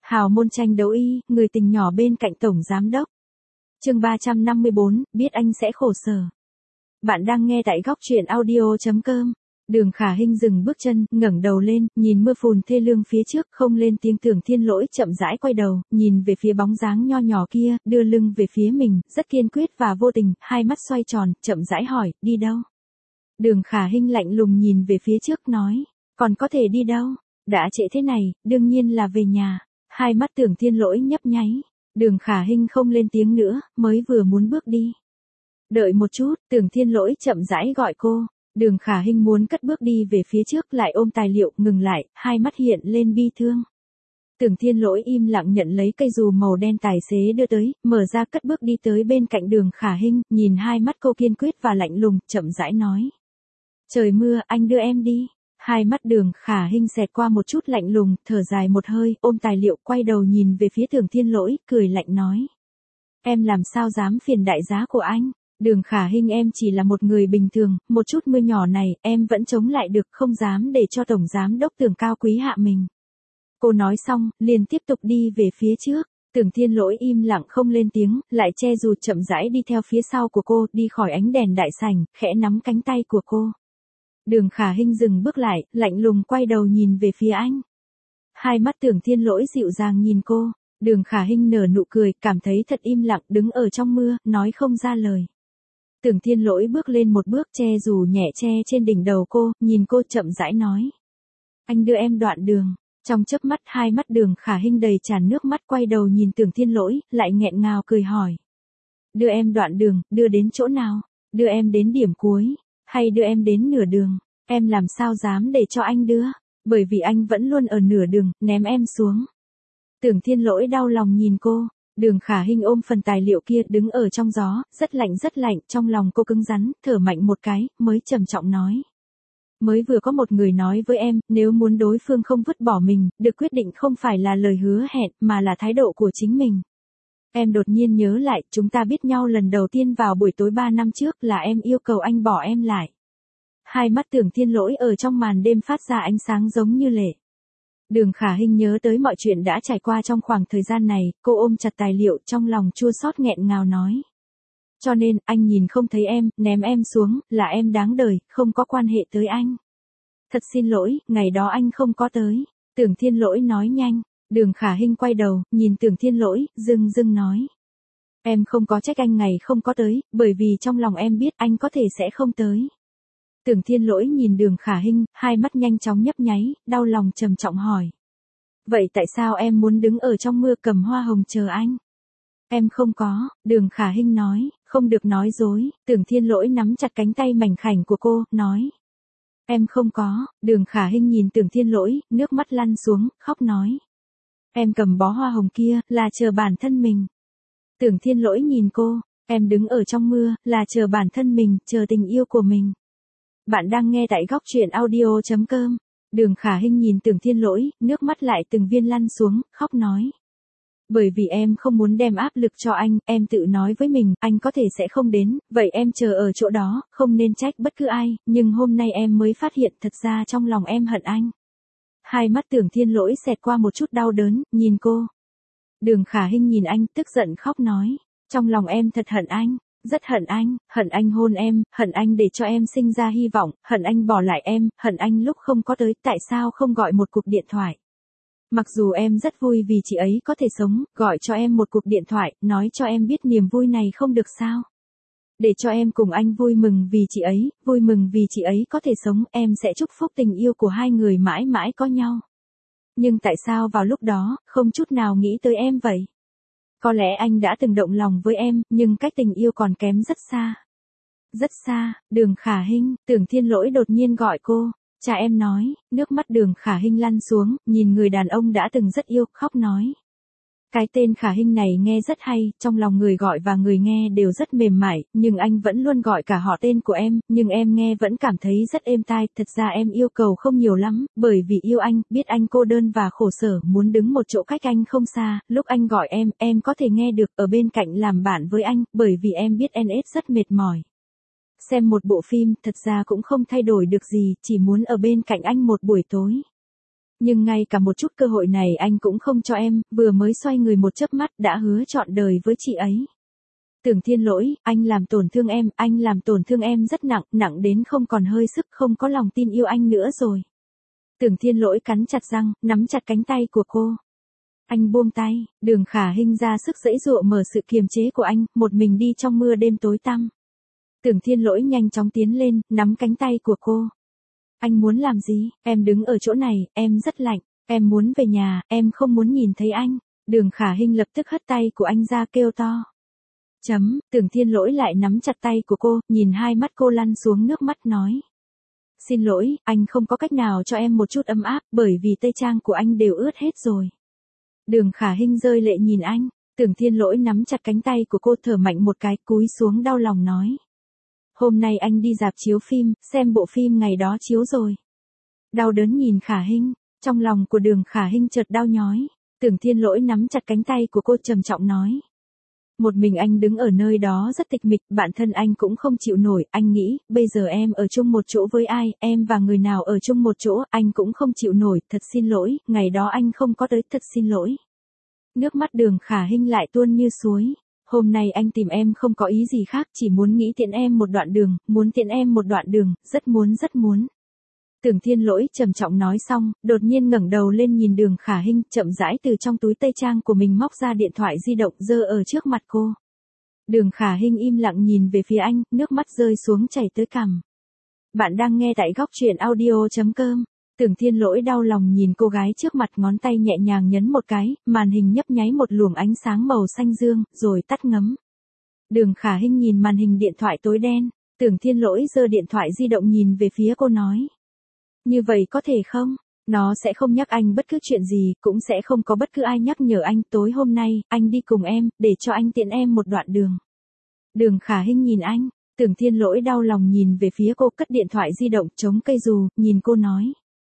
Hào môn tranh đấu y, người tình nhỏ bên cạnh tổng giám đốc. Chương 354, biết anh sẽ khổ sở. Bạn đang nghe tại góc truyện audio.com. Đường Khả Hinh dừng bước chân, ngẩng đầu lên, nhìn mưa phùn thê lương phía trước, không lên tiếng. Tưởng Thiên Lỗi chậm rãi quay đầu, nhìn về phía bóng dáng nho nhỏ kia, đưa lưng về phía mình, rất kiên quyết và vô tình, hai mắt xoay tròn, chậm rãi hỏi, đi đâu? Đường Khả Hinh lạnh lùng nhìn về phía trước nói, còn có thể đi đâu? Đã trễ thế này, đương nhiên là về nhà. Hai mắt Tưởng Thiên Lỗi nhấp nháy. Đường Khả Hinh không lên tiếng nữa, mới vừa muốn bước đi. Đợi một chút, Tưởng Thiên Lỗi chậm rãi gọi cô. Đường Khả Hinh muốn cất bước đi về phía trước, lại ôm tài liệu, ngừng lại, hai mắt hiện lên bi thương. Tưởng Thiên Lỗi im lặng nhận lấy cây dù màu đen tài xế đưa tới, mở ra cất bước đi tới bên cạnh Đường Khả Hinh, nhìn hai mắt cô kiên quyết và lạnh lùng, chậm rãi nói. Trời mưa, anh đưa em đi. Hai mắt Đường Khả Hinh xẹt qua một chút lạnh lùng, thở dài một hơi, ôm tài liệu, quay đầu nhìn về phía Tưởng Thiên Lỗi, cười lạnh nói. Em làm sao dám phiền đại giá của anh? Đường Khả Hinh, em chỉ là một người bình thường, một chút mưa nhỏ này, em vẫn chống lại được, không dám để cho tổng giám đốc Tưởng cao quý hạ mình. Cô nói xong, liền tiếp tục đi về phía trước. Tưởng Thiên Lỗi im lặng không lên tiếng, lại che dù chậm rãi đi theo phía sau của cô, đi khỏi ánh đèn đại sảnh, khẽ nắm cánh tay của cô. Đường Khả Hinh dừng bước lại, lạnh lùng quay đầu nhìn về phía anh. Hai mắt Tưởng Thiên Lỗi dịu dàng nhìn cô. Đường Khả Hinh nở nụ cười, cảm thấy thật im lặng, đứng ở trong mưa, nói không ra lời. Tưởng Thiên Lỗi bước lên một bước, che dù nhẹ che trên đỉnh đầu cô, nhìn cô chậm rãi nói. Anh đưa em đoạn đường. Trong chớp mắt, hai mắt Đường Khả Hinh đầy tràn nước mắt, quay đầu nhìn Tưởng Thiên Lỗi, lại nghẹn ngào cười hỏi. Đưa em đoạn đường, đưa đến chỗ nào? Đưa em đến điểm cuối, hay đưa em đến nửa đường? Em làm sao dám để cho anh đưa? Bởi vì anh vẫn luôn ở nửa đường, ném em xuống. Tưởng Thiên Lỗi đau lòng nhìn cô. Đường Khả Hinh ôm phần tài liệu kia, đứng ở trong gió, rất lạnh, trong lòng cô cứng rắn, thở mạnh một cái, mới trầm trọng nói. Mới vừa có một người nói với em, nếu muốn đối phương không vứt bỏ mình, được quyết định không phải là lời hứa hẹn, mà là thái độ của chính mình. Em đột nhiên nhớ lại, chúng ta biết nhau lần đầu tiên vào buổi tối 3 năm trước, là em yêu cầu anh bỏ em lại. Hai mắt Tưởng Thiên Lỗi ở trong màn đêm phát ra ánh sáng giống như lệ. Đường Khả Hinh nhớ tới mọi chuyện đã trải qua trong khoảng thời gian này, cô ôm chặt tài liệu, trong lòng chua xót nghẹn ngào nói. Cho nên, anh nhìn không thấy em, ném em xuống, là em đáng đời, không có quan hệ tới anh. Thật xin lỗi, ngày đó anh không có tới. Tưởng Thiên Lỗi nói nhanh. Đường Khả Hinh quay đầu, nhìn Tưởng Thiên Lỗi, dưng nói. Em không có trách anh ngày không có tới, bởi vì trong lòng em biết anh có thể sẽ không tới. Tưởng Thiên Lỗi nhìn Đường Khả Hinh, hai mắt nhanh chóng nhấp nháy, đau lòng trầm trọng hỏi. Vậy tại sao em muốn đứng ở trong mưa cầm hoa hồng chờ anh? Em không có, Đường Khả Hinh nói, không được nói dối. Tưởng Thiên Lỗi nắm chặt cánh tay mảnh khảnh của cô, nói. Em không có. Đường Khả Hinh nhìn Tưởng Thiên Lỗi, nước mắt lăn xuống, khóc nói. Em cầm bó hoa hồng kia, là chờ bản thân mình. Tưởng Thiên Lỗi nhìn cô, em đứng ở trong mưa, là chờ bản thân mình, chờ tình yêu của mình. Bạn đang nghe tại góc truyện audio.com. Đường Khả Hinh nhìn Tưởng Thiên Lỗi, nước mắt lại từng viên lăn xuống, khóc nói. Bởi vì em không muốn đem áp lực cho anh, em tự nói với mình, anh có thể sẽ không đến, vậy em chờ ở chỗ đó, không nên trách bất cứ ai, nhưng hôm nay em mới phát hiện thật ra trong lòng em hận anh. Hai mắt Tưởng Thiên Lỗi xẹt qua một chút đau đớn, nhìn cô. Đường Khả Hinh nhìn anh, tức giận khóc nói. Trong lòng em thật hận anh. Rất hận anh hôn em, hận anh để cho em sinh ra hy vọng, hận anh bỏ lại em, hận anh lúc không có tới, tại sao không gọi một cuộc điện thoại. Mặc dù em rất vui vì chị ấy có thể sống, gọi cho em một cuộc điện thoại, nói cho em biết niềm vui này không được sao. Để cho em cùng anh vui mừng vì chị ấy, vui mừng vì chị ấy có thể sống, em sẽ chúc phúc tình yêu của hai người mãi mãi có nhau. Nhưng tại sao vào lúc đó, không chút nào nghĩ tới em vậy? Có lẽ anh đã từng động lòng với em, nhưng cách tình yêu còn kém rất xa. Rất xa. Đường Khả Hinh, Tưởng Thiên Lỗi đột nhiên gọi cô. Cha em nói. Nước mắt Đường Khả Hinh lăn xuống, nhìn người đàn ông đã từng rất yêu, khóc nói. Cái tên Khả Hinh này nghe rất hay, trong lòng người gọi và người nghe đều rất mềm mại, nhưng anh vẫn luôn gọi cả họ tên của em, nhưng em nghe vẫn cảm thấy rất êm tai. Thật ra em yêu cầu không nhiều lắm, bởi vì yêu anh, biết anh cô đơn và khổ sở, muốn đứng một chỗ cách anh không xa, lúc anh gọi em có thể nghe được, ở bên cạnh làm bạn với anh, bởi vì em biết NS rất mệt mỏi. Xem một bộ phim, thật ra cũng không thay đổi được gì, chỉ muốn ở bên cạnh anh một buổi tối. Nhưng ngay cả một chút cơ hội này anh cũng không cho em, vừa mới xoay người một chớp mắt đã hứa trọn đời với chị ấy. Tưởng Thiên Lỗi, anh làm tổn thương em rất nặng, nặng đến không còn hơi sức, không có lòng tin yêu anh nữa rồi. Tưởng Thiên Lỗi cắn chặt răng, nắm chặt cánh tay của cô. Anh buông tay, Đường Khả Hinh ra sức giãy giụa mở sự kiềm chế của anh, một mình đi trong mưa đêm tối tăm. Tưởng Thiên Lỗi nhanh chóng tiến lên, nắm cánh tay của cô. Anh muốn làm gì? Em đứng ở chỗ này, em rất lạnh, em muốn về nhà, em không muốn nhìn thấy anh. Đường Khả Hinh lập tức hất tay của anh ra kêu to. Tưởng Thiên Lỗi lại nắm chặt tay của cô, nhìn hai mắt cô lăn xuống nước mắt nói. Xin lỗi, anh không có cách nào cho em một chút ấm áp, bởi vì tây trang của anh đều ướt hết rồi. Đường Khả Hinh rơi lệ nhìn anh, Tưởng Thiên Lỗi nắm chặt cánh tay của cô thở mạnh một cái, cúi xuống đau lòng nói. Hôm nay anh đi rạp chiếu phim, xem bộ phim ngày đó chiếu rồi. Đau đớn nhìn Khả Hinh, trong lòng của Đường Khả Hinh chợt đau nhói, Tưởng Thiên Lỗi nắm chặt cánh tay của cô trầm trọng nói. Một mình anh đứng ở nơi đó rất tịch mịch, bản thân anh cũng không chịu nổi, anh nghĩ, bây giờ em ở chung một chỗ với ai, em và người nào ở chung một chỗ, anh cũng không chịu nổi, thật xin lỗi, ngày đó anh không có tới, thật xin lỗi. Nước mắt Đường Khả Hinh lại tuôn như suối. Hôm nay anh tìm em không có ý gì khác, chỉ muốn nghĩ tiễn em một đoạn đường, muốn tiễn em một đoạn đường, rất muốn. Tưởng Thiên Lỗi trầm trọng nói xong, đột nhiên ngẩng đầu lên nhìn Đường Khả Hinh, chậm rãi từ trong túi tây trang của mình móc ra điện thoại di động giơ ở trước mặt cô. Đường Khả Hinh im lặng nhìn về phía anh, nước mắt rơi xuống chảy tới cằm. Bạn đang nghe tại góc truyện audio.com. Tưởng Thiên Lỗi đau lòng nhìn cô gái trước mặt, ngón tay nhẹ nhàng nhấn một cái, màn hình nhấp nháy một luồng ánh sáng màu xanh dương, rồi tắt ngấm. Đường Khả Hinh nhìn màn hình điện thoại tối đen, Tưởng Thiên Lỗi giơ điện thoại di động nhìn về phía cô nói. Như vậy có thể không? Nó sẽ không nhắc anh bất cứ chuyện gì, cũng sẽ không có bất cứ ai nhắc nhở anh, tối hôm nay, anh đi cùng em, để cho anh tiễn em một đoạn đường. Đường Khả Hinh nhìn anh, Tưởng Thiên Lỗi đau lòng nhìn về phía cô, cất điện thoại di động chống cây dù, nhìn cô nói.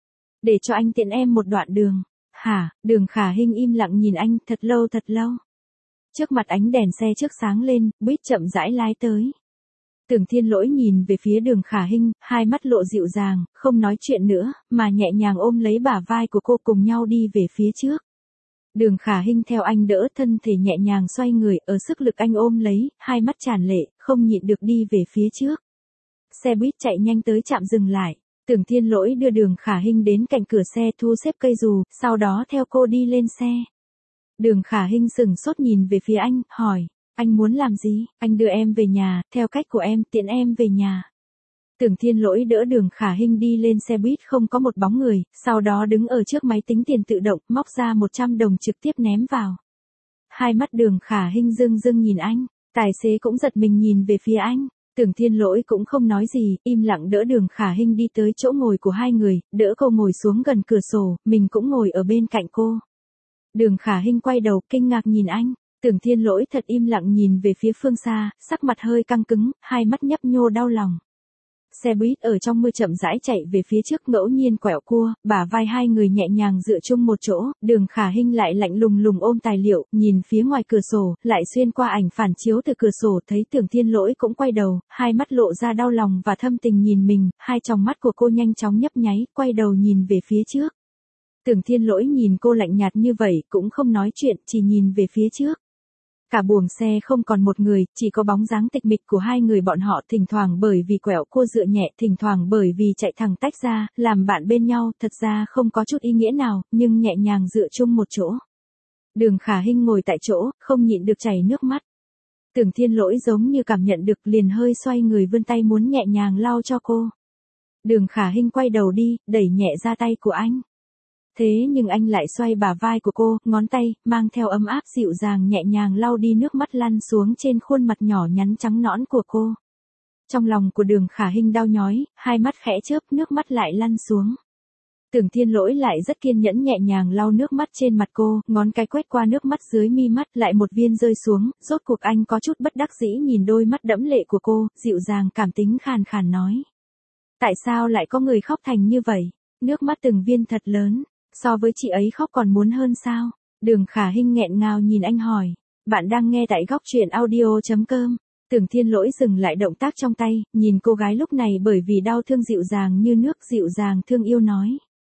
Để cho anh tiễn em một đoạn đường. Hả? Đường Khả Hinh im lặng nhìn anh, thật lâu. Trước mặt ánh đèn xe trước sáng lên, buýt chậm rãi lái tới. Tưởng Thiên Lỗi nhìn về phía Đường Khả Hinh, hai mắt lộ dịu dàng, không nói chuyện nữa, mà nhẹ nhàng ôm lấy bả vai của cô cùng nhau đi về phía trước. Đường Khả Hinh theo anh đỡ, thân thể nhẹ nhàng xoay người, ở sức lực anh ôm lấy, hai mắt tràn lệ, không nhịn được đi về phía trước. Xe buýt chạy nhanh tới trạm dừng lại. Tưởng Thiên Lỗi đưa Đường Khả Hinh đến cạnh cửa xe thu xếp cây dù, sau đó theo cô đi lên xe. Đường Khả Hinh sững sốt nhìn về phía anh, hỏi, anh muốn làm gì? Anh đưa em về nhà, theo cách của em, tiễn em về nhà. Tưởng Thiên Lỗi đỡ Đường Khả Hinh đi lên xe buýt không có một bóng người, sau đó đứng ở trước máy tính tiền tự động, móc ra 100 đồng trực tiếp ném vào. Hai mắt Đường Khả Hinh rưng nhìn anh, tài xế cũng giật mình nhìn về phía anh. Tưởng Thiên Lỗi cũng không nói gì, im lặng đỡ Đường Khả Hinh đi tới chỗ ngồi của hai người, đỡ cô ngồi xuống gần cửa sổ, mình cũng ngồi ở bên cạnh cô. Đường Khả Hinh quay đầu, kinh ngạc nhìn anh, Tưởng Thiên Lỗi thật im lặng nhìn về phía phương xa, sắc mặt hơi căng cứng, hai mắt nhấp nhô đau lòng. Xe buýt ở trong mưa chậm rãi chạy về phía trước, ngẫu nhiên quẹo cua, bả vai hai người nhẹ nhàng dựa chung một chỗ, Đường Khả Hinh lại lạnh lùng ôm tài liệu, nhìn phía ngoài cửa sổ, lại xuyên qua ảnh phản chiếu từ cửa sổ, thấy Tưởng Thiên Lỗi cũng quay đầu, hai mắt lộ ra đau lòng và thâm tình nhìn mình, hai tròng mắt của cô nhanh chóng nhấp nháy, quay đầu nhìn về phía trước. Tưởng Thiên Lỗi nhìn cô lạnh nhạt như vậy, cũng không nói chuyện, chỉ nhìn về phía trước. Cả buồng xe không còn một người, chỉ có bóng dáng tịch mịch của hai người bọn họ, thỉnh thoảng bởi vì quẹo cua dựa nhẹ, thỉnh thoảng bởi vì chạy thẳng tách ra, làm bạn bên nhau, thật ra không có chút ý nghĩa nào, nhưng nhẹ nhàng dựa chung một chỗ. Đường Khả Hinh ngồi tại chỗ, không nhịn được chảy nước mắt. Tưởng Thiên Lỗi giống như cảm nhận được, liền hơi xoay người vươn tay muốn nhẹ nhàng lau cho cô. Đường Khả Hinh quay đầu đi, đẩy nhẹ ra tay của anh. Thế nhưng anh lại xoay bả vai của cô, ngón tay, mang theo ấm áp dịu dàng nhẹ nhàng lau đi nước mắt lăn xuống trên khuôn mặt nhỏ nhắn trắng nõn của cô. Trong lòng của Đường Khả Hinh đau nhói, hai mắt khẽ chớp, nước mắt lại lăn xuống. Tưởng Thiên Lỗi lại rất kiên nhẫn nhẹ nhàng lau nước mắt trên mặt cô, ngón cái quét qua nước mắt dưới mi mắt, lại một viên rơi xuống, rốt cuộc anh có chút bất đắc dĩ nhìn đôi mắt đẫm lệ của cô, dịu dàng cảm tính khàn khàn nói. Tại sao lại có người khóc thành như vậy? Nước mắt từng viên thật lớn. So với chị ấy khóc còn muốn hơn sao? Đường Khả Hinh nghẹn ngào nhìn anh hỏi. Bạn đang nghe tại góc truyện audio.com. Tưởng Thiên Lỗi dừng lại động tác trong tay, nhìn cô gái lúc này bởi vì đau thương dịu dàng như nước, dịu dàng thương yêu nói.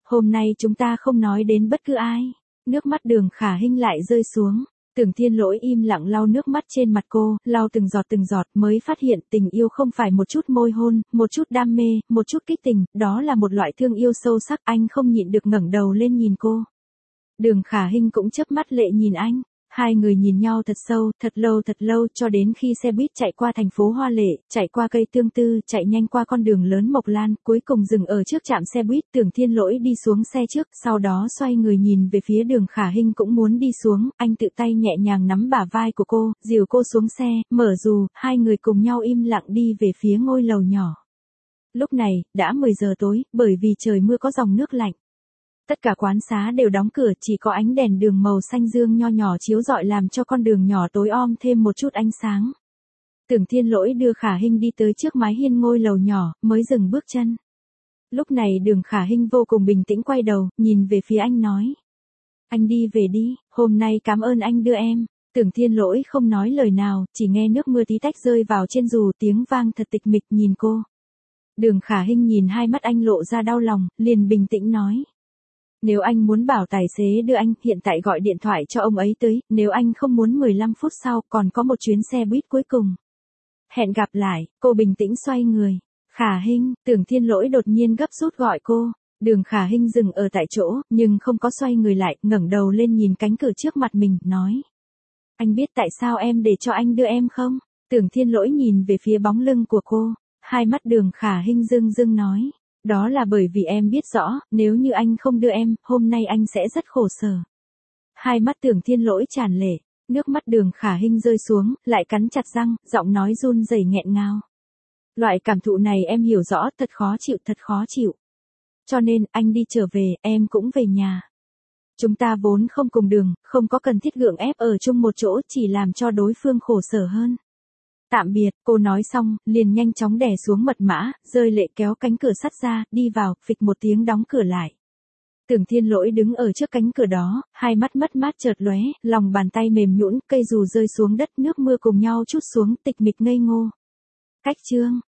Hôm nay chúng ta không nói đến bất cứ ai. Nước mắt Đường Khả Hinh lại rơi xuống. Tưởng Thiên Lỗi im lặng lau nước mắt trên mặt cô, lau từng giọt mới phát hiện tình yêu không phải một chút môi hôn, một chút đam mê, một chút kích tình, đó là một loại thương yêu sâu sắc. Anh không nhịn được ngẩng đầu lên nhìn cô. Đường Khả Hinh cũng chớp mắt lệ nhìn anh. Hai người nhìn nhau thật sâu, thật lâu, cho đến khi xe buýt chạy qua thành phố Hoa Lệ, chạy qua cây tương tư, chạy nhanh qua con đường lớn Mộc Lan, cuối cùng dừng ở trước trạm xe buýt. Tưởng Thiên Lỗi đi xuống xe trước, sau đó xoay người nhìn về phía Đường Khả Hinh cũng muốn đi xuống, anh tự tay nhẹ nhàng nắm bả vai của cô, dìu cô xuống xe, mở dù, hai người cùng nhau im lặng đi về phía ngôi lầu nhỏ. Lúc này, đã 10 giờ tối, bởi vì trời mưa có dòng nước lạnh. Tất cả quán xá đều đóng cửa, chỉ có ánh đèn đường màu xanh dương nho nhỏ chiếu rọi làm cho con đường nhỏ tối om thêm một chút ánh sáng. Tưởng Thiên Lỗi đưa Khả Hinh đi tới trước mái hiên ngôi lầu nhỏ, mới dừng bước chân. Lúc này Đường Khả Hinh vô cùng bình tĩnh quay đầu, nhìn về phía anh nói. Anh đi về đi, hôm nay cảm ơn anh đưa em. Tưởng Thiên Lỗi không nói lời nào, chỉ nghe nước mưa tí tách rơi vào trên dù, tiếng vang thật tịch mịch nhìn cô. Đường Khả Hinh nhìn hai mắt anh lộ ra đau lòng, liền bình tĩnh nói. Nếu anh muốn bảo tài xế đưa anh, hiện tại gọi điện thoại cho ông ấy tới, nếu anh không muốn 15 phút sau, còn có một chuyến xe buýt cuối cùng. Hẹn gặp lại, cô bình tĩnh xoay người. Khả Hinh, Tưởng Thiên Lỗi đột nhiên gấp rút gọi cô. Đường Khả Hinh dừng ở tại chỗ, nhưng không có xoay người lại, ngẩng đầu lên nhìn cánh cửa trước mặt mình, nói. Anh biết tại sao em để cho anh đưa em không? Tưởng Thiên Lỗi nhìn về phía bóng lưng của cô, hai mắt Đường Khả Hinh rưng nói. Đó là bởi vì em biết rõ, nếu như anh không đưa em, hôm nay anh sẽ rất khổ sở. Hai mắt Tưởng Thiên Lỗi tràn lệ, nước mắt Đường Khả Hinh rơi xuống, lại cắn chặt răng, giọng nói run rẩy nghẹn ngào. Loại cảm thụ này em hiểu rõ, thật khó chịu. Cho nên, anh đi trở về, em cũng về nhà. Chúng ta vốn không cùng đường, không có cần thiết gượng ép ở chung một chỗ, chỉ làm cho đối phương khổ sở hơn. Tạm biệt, cô nói xong, liền nhanh chóng đè xuống mật mã, rơi lệ kéo cánh cửa sắt ra, đi vào, phịch một tiếng đóng cửa lại. Tưởng Thiên Lỗi đứng ở trước cánh cửa đó, hai mắt mất mát chợt lóe, lòng bàn tay mềm nhũn, cây dù rơi xuống đất, nước mưa cùng nhau trút xuống, tịch mịch ngây ngô. Cách chương